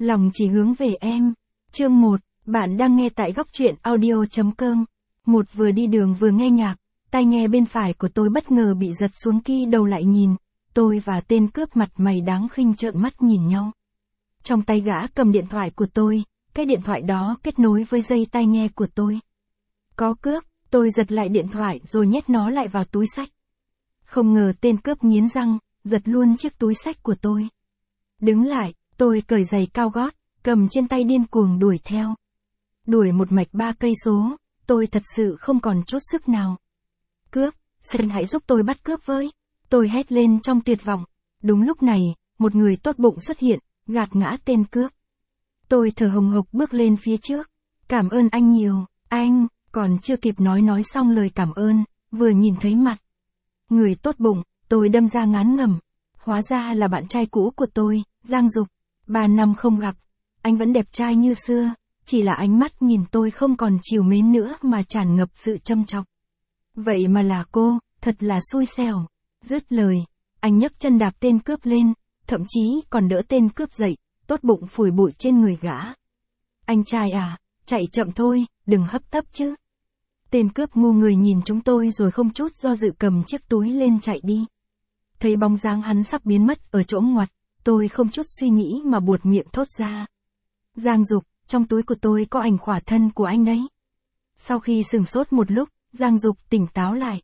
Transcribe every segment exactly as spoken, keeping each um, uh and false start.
Lòng chỉ hướng về em. Chương một, bạn đang nghe tại góc truyện audio chấm com. Một vừa đi đường vừa nghe nhạc, tai nghe bên phải của tôi bất ngờ bị giật xuống, ki đầu lại nhìn, tôi và tên cướp mặt mày đáng khinh trợn mắt nhìn nhau. Trong tay gã cầm điện thoại của tôi, cái điện thoại đó kết nối với dây tai nghe của tôi. Có cướp, tôi giật lại điện thoại rồi nhét nó lại vào túi xách. Không ngờ tên cướp nghiến răng, giật luôn chiếc túi xách của tôi. Đứng lại, tôi cởi giày cao gót, cầm trên tay điên cuồng đuổi theo. Đuổi một mạch ba cây số, tôi thật sự không còn chút sức nào. Cướp, xin hãy giúp tôi bắt cướp với. Tôi hét lên trong tuyệt vọng. Đúng lúc này, một người tốt bụng xuất hiện, gạt ngã tên cướp. Tôi thở hồng hộc bước lên phía trước. Cảm ơn anh nhiều, anh, còn chưa kịp nói nói xong lời cảm ơn, vừa nhìn thấy mặt người tốt bụng, tôi đâm ra ngán ngẩm. Hóa ra là bạn trai cũ của tôi, Giang Dục. Ba năm không gặp, anh vẫn đẹp trai như xưa, chỉ là ánh mắt nhìn tôi không còn trìu mến nữa mà tràn ngập sự châm chọc. Vậy mà là cô, thật là xui xẻo. Dứt lời, anh nhấc chân đạp tên cướp lên, thậm chí còn đỡ tên cướp dậy, tốt bụng phủi bụi trên người gã. Anh trai à, chạy chậm thôi, đừng hấp tấp chứ. Tên cướp ngu người nhìn chúng tôi rồi không chút do dự cầm chiếc túi lên chạy đi. Thấy bóng dáng hắn sắp biến mất ở chỗ ngoặt, tôi không chút suy nghĩ mà buột miệng thốt ra. Giang Dục, trong túi của tôi có ảnh khỏa thân của anh đấy. Sau khi sửng sốt một lúc, Giang Dục tỉnh táo lại.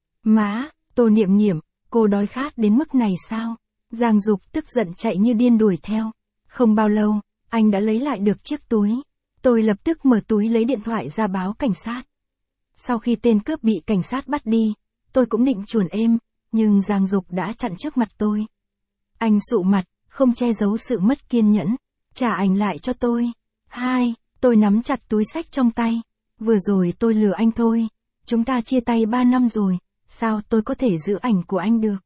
Má, Tô Niệm Niệm, cô đói khát đến mức này sao? Giang Dục tức giận chạy như điên đuổi theo. Không bao lâu, anh đã lấy lại được chiếc túi. Tôi lập tức mở túi lấy điện thoại ra báo cảnh sát. Sau khi tên cướp bị cảnh sát bắt đi, tôi cũng định chuồn êm, nhưng Giang Dục đã chặn trước mặt tôi. Anh sụ mặt, không che giấu sự mất kiên nhẫn, trả ảnh lại cho tôi. Hai, tôi nắm chặt túi xách trong tay. Vừa rồi tôi lừa anh thôi, chúng ta chia tay ba năm rồi, sao tôi có thể giữ ảnh của anh được?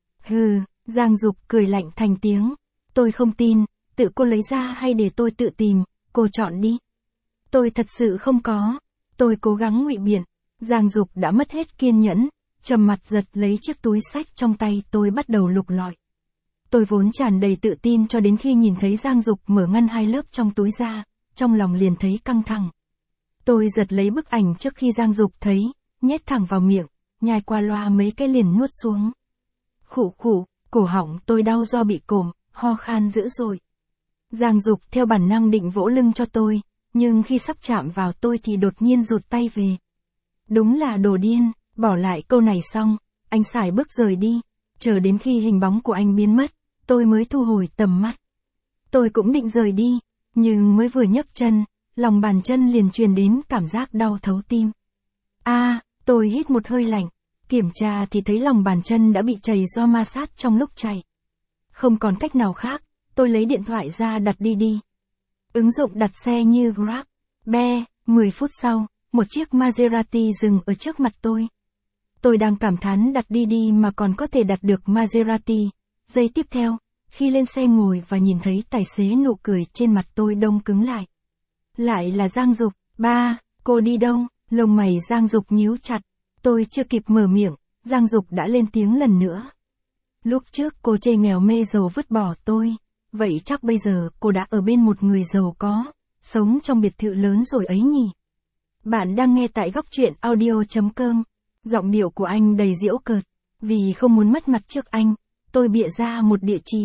Hừ, Giang Dục cười lạnh thành tiếng. Tôi không tin, tự cô lấy ra hay để tôi tự tìm, cô chọn đi. Tôi thật sự không có. Tôi cố gắng ngụy biện. Giang Dục đã mất hết kiên nhẫn, trầm mặt giật lấy chiếc túi xách trong tay tôi bắt đầu lục lọi. Tôi vốn tràn đầy tự tin cho đến khi nhìn thấy Giang Dục mở ngăn hai lớp trong túi ra, trong lòng liền thấy căng thẳng. Tôi giật lấy bức ảnh trước khi Giang Dục thấy, nhét thẳng vào miệng, nhai qua loa mấy cái liền nuốt xuống. Khụ khụ, cổ họng tôi đau do bị cồm, ho khan dữ dội. Giang Dục theo bản năng định vỗ lưng cho tôi, nhưng khi sắp chạm vào tôi thì đột nhiên rụt tay về. Đúng là đồ điên, bỏ lại câu này xong, anh sải bước rời đi, chờ đến khi hình bóng của anh biến mất, tôi mới thu hồi tầm mắt. Tôi cũng định rời đi, nhưng mới vừa nhấc chân, lòng bàn chân liền truyền đến cảm giác đau thấu tim. A, à, tôi hít một hơi lạnh, kiểm tra thì thấy lòng bàn chân đã bị trầy do ma sát trong lúc chạy. Không còn cách nào khác, tôi lấy điện thoại ra đặt đi đi. Ứng dụng đặt xe như Grab, Be, mười phút sau, một chiếc Maserati dừng ở trước mặt tôi. Tôi đang cảm thán đặt đi đi mà còn có thể đặt được Maserati. Giây tiếp theo, khi lên xe ngồi và nhìn thấy tài xế, nụ cười trên mặt tôi đông cứng lại. Lại là Giang Dục. Ba, cô đi đâu? Lông mày Giang Dục nhíu chặt. Tôi chưa kịp mở miệng, Giang Dục đã lên tiếng lần nữa. Lúc trước cô chê nghèo mê giàu vứt bỏ tôi. Vậy chắc bây giờ cô đã ở bên một người giàu có, sống trong biệt thự lớn rồi ấy nhỉ? Bạn đang nghe tại góc truyện audio chấm com. Giọng điệu của anh đầy giễu cợt. Vì không muốn mất mặt trước anh, tôi bịa ra một địa chỉ.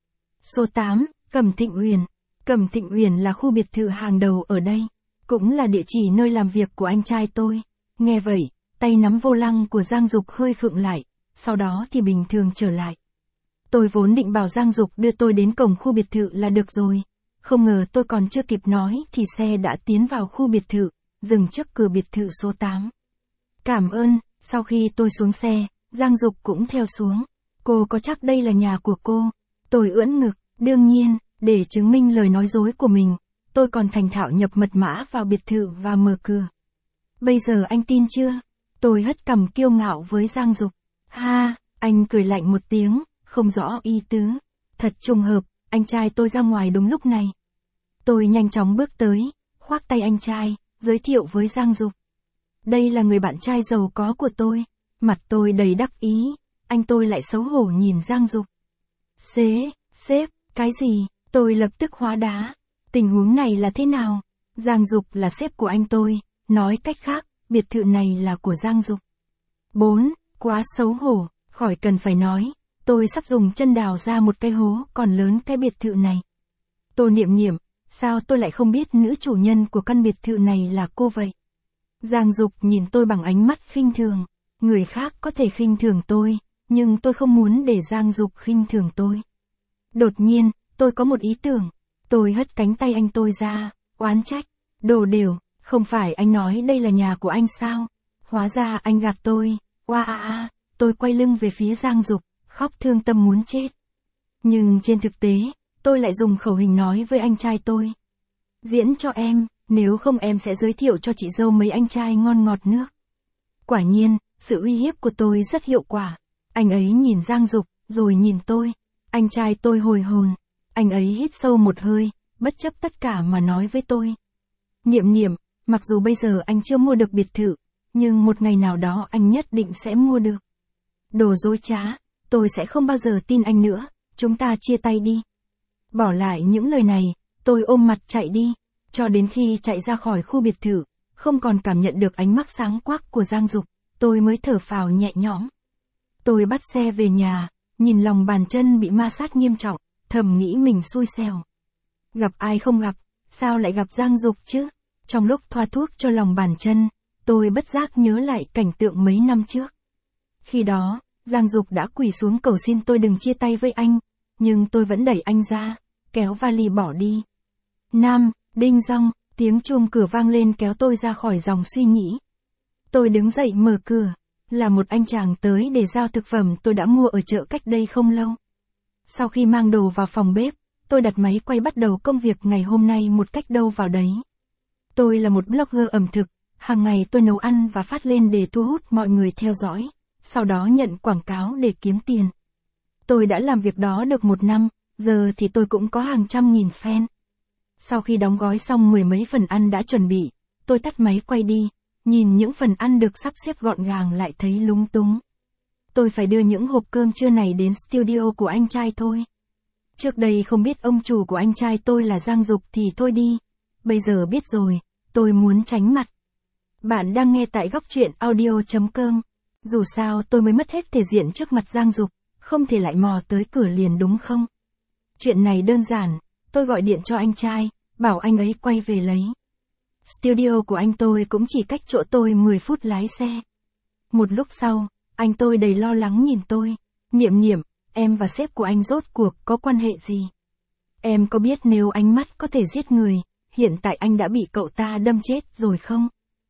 Số tám, Cẩm Thịnh Uyển. Cẩm Thịnh Uyển là khu biệt thự hàng đầu ở đây, cũng là địa chỉ nơi làm việc của anh trai tôi. Nghe vậy, tay nắm vô lăng của Giang Dục hơi khựng lại, sau đó thì bình thường trở lại. Tôi vốn định bảo Giang Dục đưa tôi đến cổng khu biệt thự là được rồi. Không ngờ tôi còn chưa kịp nói thì xe đã tiến vào khu biệt thự, dừng trước cửa biệt thự số tám. Cảm ơn, sau khi tôi xuống xe, Giang Dục cũng theo xuống. Cô có chắc đây là nhà của cô? Tôi ưỡn ngực, đương nhiên, để chứng minh lời nói dối của mình, tôi còn thành thạo nhập mật mã vào biệt thự và mở cửa. Bây giờ anh tin chưa? Tôi hất cằm kiêu ngạo với Giang Dục. Ha, anh cười lạnh một tiếng. Không rõ ý tứ. Thật trùng hợp, anh trai tôi ra ngoài đúng lúc này. Tôi nhanh chóng bước tới, khoác tay anh trai, giới thiệu với Giang Dục. Đây là người bạn trai giàu có của tôi. Mặt tôi đầy đắc ý, anh tôi lại xấu hổ nhìn Giang Dục. Xế, sếp, cái gì? Tôi lập tức hóa đá. Tình huống này là thế nào? Giang Dục là sếp của anh tôi, nói cách khác, biệt thự này là của Giang Dục. bốn. Quá xấu hổ, khỏi cần phải nói, tôi sắp dùng chân đào ra một cái hố còn lớn cái biệt thự này. Tô Niệm Niệm, sao tôi lại không biết nữ chủ nhân của căn biệt thự này là cô vậy? Giang Dục nhìn tôi bằng ánh mắt khinh thường, người khác có thể khinh thường tôi, nhưng tôi không muốn để Giang Dục khinh thường tôi. Đột nhiên, tôi có một ý tưởng, tôi hất cánh tay anh tôi ra, oán trách, đồ đều, không phải anh nói đây là nhà của anh sao? Hóa ra anh gạt tôi, oa a a, tôi quay lưng về phía Giang Dục, khóc thương tâm muốn chết. Nhưng trên thực tế, tôi lại dùng khẩu hình nói với anh trai tôi. Diễn cho em, nếu không em sẽ giới thiệu cho chị dâu mấy anh trai ngon ngọt nước. Quả nhiên, sự uy hiếp của tôi rất hiệu quả. Anh ấy nhìn Giang Dục, rồi nhìn tôi. Anh trai tôi hồi hồn. Anh ấy hít sâu một hơi, bất chấp tất cả mà nói với tôi. Niệm Niệm, mặc dù bây giờ anh chưa mua được biệt thự, nhưng một ngày nào đó anh nhất định sẽ mua được. Đồ dối trá, tôi sẽ không bao giờ tin anh nữa, chúng ta chia tay đi. Bỏ lại những lời này, tôi ôm mặt chạy đi, cho đến khi chạy ra khỏi khu biệt thự, không còn cảm nhận được ánh mắt sáng quắc của Giang Dục, tôi mới thở phào nhẹ nhõm. Tôi bắt xe về nhà, nhìn lòng bàn chân bị ma sát nghiêm trọng, thầm nghĩ mình xui xẻo. Gặp ai không gặp, sao lại gặp Giang Dục chứ? Trong lúc thoa thuốc cho lòng bàn chân, tôi bất giác nhớ lại cảnh tượng mấy năm trước. Khi đó, Giang Dục đã quỳ xuống cầu xin tôi đừng chia tay với anh, nhưng tôi vẫn đẩy anh ra, kéo vali bỏ đi. Nam, đinh dong, tiếng chuông cửa vang lên kéo tôi ra khỏi dòng suy nghĩ. Tôi đứng dậy mở cửa, là một anh chàng tới để giao thực phẩm tôi đã mua ở chợ cách đây không lâu. Sau khi mang đồ vào phòng bếp, tôi đặt máy quay bắt đầu công việc ngày hôm nay một cách đâu vào đấy. Tôi là một blogger ẩm thực, hàng ngày tôi nấu ăn và phát lên để thu hút mọi người theo dõi, sau đó nhận quảng cáo để kiếm tiền. Tôi đã làm việc đó được một năm, giờ thì tôi cũng có hàng trăm nghìn fan. Sau khi đóng gói xong mười mấy phần ăn đã chuẩn bị, tôi tắt máy quay đi, nhìn những phần ăn được sắp xếp gọn gàng lại thấy lúng túng. Tôi phải đưa những hộp cơm trưa này đến studio của anh trai thôi. Trước đây không biết ông chủ của anh trai tôi là Giang Dục thì thôi đi. Bây giờ biết rồi, tôi muốn tránh mặt. Bạn đang nghe tại góc truyện audio chấm com. Dù sao tôi mới mất hết thể diện trước mặt Giang Dục, không thể lại mò tới cửa liền đúng không? Chuyện này đơn giản, tôi gọi điện cho anh trai, bảo anh ấy quay về lấy. Studio của anh tôi cũng chỉ cách chỗ tôi mười phút lái xe. Một lúc sau, anh tôi đầy lo lắng nhìn tôi. Niệm Niệm, em và sếp của anh rốt cuộc có quan hệ gì? Em có biết nếu ánh mắt có thể giết người, hiện tại anh đã bị cậu ta đâm chết rồi không?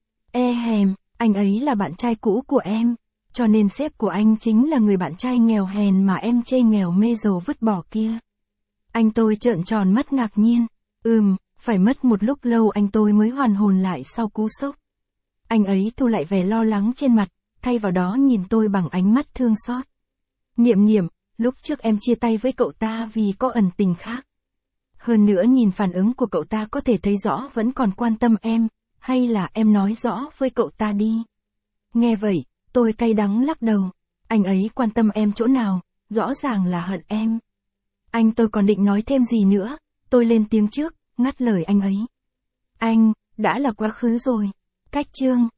E hèm, anh ấy là bạn trai cũ của em, cho nên sếp của anh chính là người bạn trai nghèo hèn mà em chê nghèo mê dầu vứt bỏ kia. Anh tôi trợn tròn mắt ngạc nhiên. Ừm, phải mất một lúc lâu anh tôi mới hoàn hồn lại sau cú sốc. Anh ấy thu lại vẻ lo lắng trên mặt, thay vào đó nhìn tôi bằng ánh mắt thương xót. Niệm Niệm, lúc trước em chia tay với cậu ta vì có ẩn tình khác. Hơn nữa nhìn phản ứng của cậu ta có thể thấy rõ vẫn còn quan tâm em, hay là em nói rõ với cậu ta đi. Nghe vậy, tôi cay đắng lắc đầu. Anh ấy quan tâm em chỗ nào, rõ ràng là hận em. Anh tôi còn định nói thêm gì nữa, tôi lên tiếng trước, ngắt lời anh ấy. Anh, đã là quá khứ rồi. Cách chương.